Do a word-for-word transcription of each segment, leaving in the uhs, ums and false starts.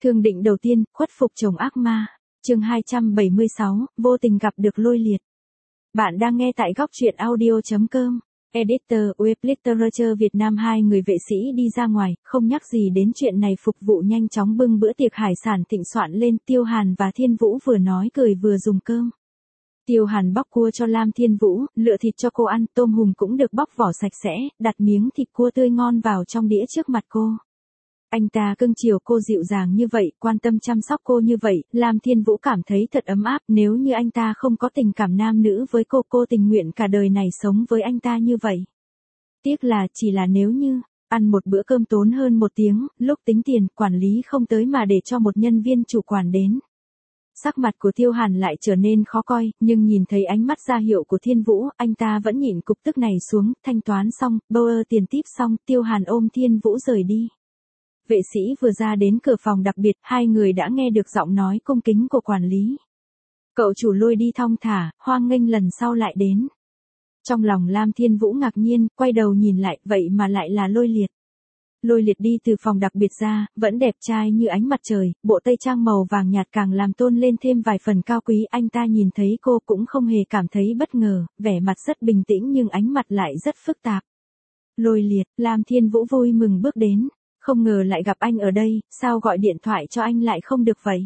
Thương định đầu tiên, khuất phục chồng ác ma. Chương hai trăm bảy mươi sáu, vô tình gặp được Lôi Liệt. Bạn đang nghe tại góc truyện audio chấm com. Editor, Web Literature Việt Nam. Hai người vệ sĩ đi ra ngoài, không nhắc gì đến chuyện này, phục vụ nhanh chóng bưng bữa tiệc hải sản thịnh soạn lên. Tiêu Hàn và Thiên Vũ vừa nói cười vừa dùng cơm. Tiêu Hàn bóc cua cho Lam Thiên Vũ, lựa thịt cho cô ăn, tôm hùm cũng được bóc vỏ sạch sẽ, đặt miếng thịt cua tươi ngon vào trong đĩa trước mặt cô. Anh ta cưng chiều cô dịu dàng như vậy, quan tâm chăm sóc cô như vậy, Lam Thiên Vũ cảm thấy thật ấm áp. Nếu như anh ta không có tình cảm nam nữ với cô, cô tình nguyện cả đời này sống với anh ta như vậy. Tiếc là chỉ là nếu như, ăn một bữa cơm tốn hơn một tiếng, lúc tính tiền, quản lý không tới mà để cho một nhân viên chủ quản đến. Sắc mặt của Tiêu Hàn lại trở nên khó coi, nhưng nhìn thấy ánh mắt ra hiệu của Thiên Vũ, anh ta vẫn nhịn cục tức này xuống. Thanh toán xong, bâu ơ tiền típ xong, Tiêu Hàn ôm Thiên Vũ rời đi. Vệ sĩ vừa ra đến cửa phòng đặc biệt, hai người đã nghe được giọng nói cung kính của quản lý. Cậu chủ Lôi đi thong thả, hoan nghênh lần sau lại đến. Trong lòng Lam Thiên Vũ ngạc nhiên, quay đầu nhìn lại, vậy mà lại là Lôi Liệt. Lôi Liệt đi từ phòng đặc biệt ra, vẫn đẹp trai như ánh mặt trời, bộ tây trang màu vàng nhạt càng làm tôn lên thêm vài phần cao quý. Anh ta nhìn thấy cô cũng không hề cảm thấy bất ngờ, vẻ mặt rất bình tĩnh nhưng ánh mặt lại rất phức tạp. Lôi Liệt, Lam Thiên Vũ vui mừng bước đến. Không ngờ lại gặp anh ở đây, sao gọi điện thoại cho anh lại không được vậy?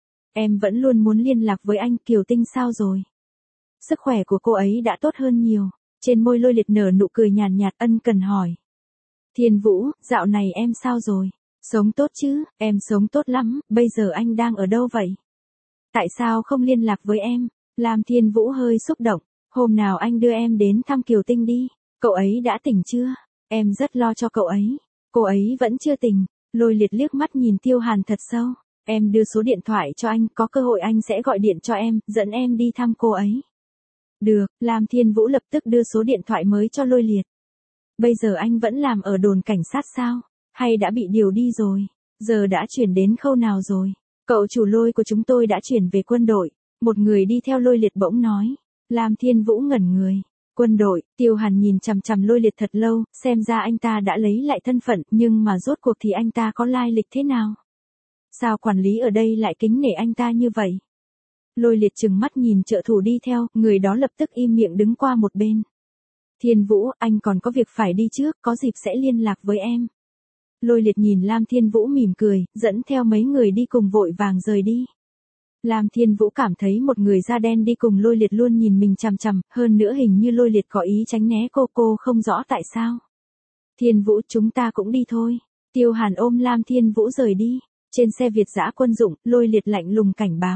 Em vẫn luôn muốn liên lạc với anh. Kiều Tinh sao rồi? Sức khỏe của cô ấy đã tốt hơn nhiều. Trên môi Lôi Liệt nở nụ cười nhàn nhạt, ân cần hỏi. Thiên Vũ, dạo này em sao rồi? Sống tốt chứ? Em sống tốt lắm, bây giờ anh đang ở đâu vậy? Tại sao không liên lạc với em? Lam Thiên Vũ hơi xúc động. Hôm nào anh đưa em đến thăm Kiều Tinh đi. Cậu ấy đã tỉnh chưa? Em rất lo cho cậu ấy. Cô ấy vẫn chưa tỉnh. Lôi Liệt liếc mắt nhìn Tiêu Hàn thật sâu. Em đưa số điện thoại cho anh, có cơ hội anh sẽ gọi điện cho em, dẫn em đi thăm cô ấy. Được, Lam Thiên Vũ lập tức đưa số điện thoại mới cho Lôi Liệt. Bây giờ anh vẫn làm ở đồn cảnh sát sao? Hay đã bị điều đi rồi? Giờ đã chuyển đến khâu nào rồi? Cậu chủ Lôi của chúng tôi đã chuyển về quân đội. Một người đi theo Lôi Liệt bỗng nói. Lam Thiên Vũ ngẩn người. Quân đội. Tiêu Hàn nhìn chằm chằm Lôi Liệt thật lâu, xem ra anh ta đã lấy lại thân phận, nhưng mà rốt cuộc thì anh ta có lai lịch thế nào? Sao quản lý ở đây lại kính nể anh ta như vậy? Lôi Liệt trừng mắt nhìn trợ thủ đi theo, người đó lập tức im miệng đứng qua một bên. Thiên Vũ, anh còn có việc phải đi trước, có dịp sẽ liên lạc với em. Lôi Liệt nhìn Lam Thiên Vũ mỉm cười, dẫn theo mấy người đi cùng vội vàng rời đi. Lam Thiên Vũ cảm thấy một người da đen đi cùng Lôi Liệt luôn nhìn mình chằm chằm, hơn nữa hình như Lôi Liệt có ý tránh né cô, cô không rõ tại sao. Thiên Vũ, chúng ta cũng đi thôi. Tiêu Hàn ôm Lam Thiên Vũ rời đi. Trên xe Việt dã quân dụng, Lôi Liệt lạnh lùng cảnh báo.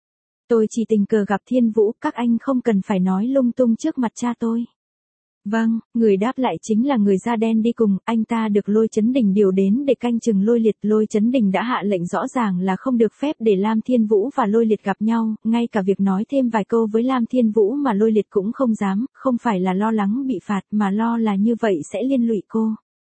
Tôi chỉ tình cờ gặp Thiên Vũ, các anh không cần phải nói lung tung trước mặt cha tôi. Vâng, người đáp lại chính là người da đen đi cùng, anh ta được Lôi Chấn Đình điều đến để canh chừng Lôi Liệt. Lôi Chấn Đình đã hạ lệnh rõ ràng là không được phép để Lam Thiên Vũ và Lôi Liệt gặp nhau, ngay cả việc nói thêm vài câu với Lam Thiên Vũ mà Lôi Liệt cũng không dám, không phải là lo lắng bị phạt mà lo là như vậy sẽ liên lụy cô.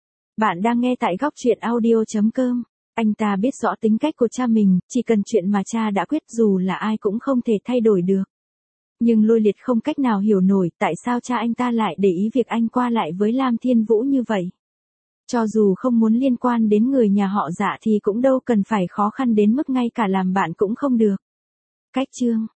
Bạn đang nghe tại góc truyện audio chấm com. Anh ta biết rõ tính cách của cha mình, chỉ cần chuyện mà cha đã quyết dù là ai cũng không thể thay đổi được. Nhưng Lôi Liệt không cách nào hiểu nổi tại sao cha anh ta lại để ý việc anh qua lại với Lam Thiên Vũ như vậy. Cho dù không muốn liên quan đến người nhà họ Dạ thì cũng đâu cần phải khó khăn đến mức ngay cả làm bạn cũng không được. Cách chương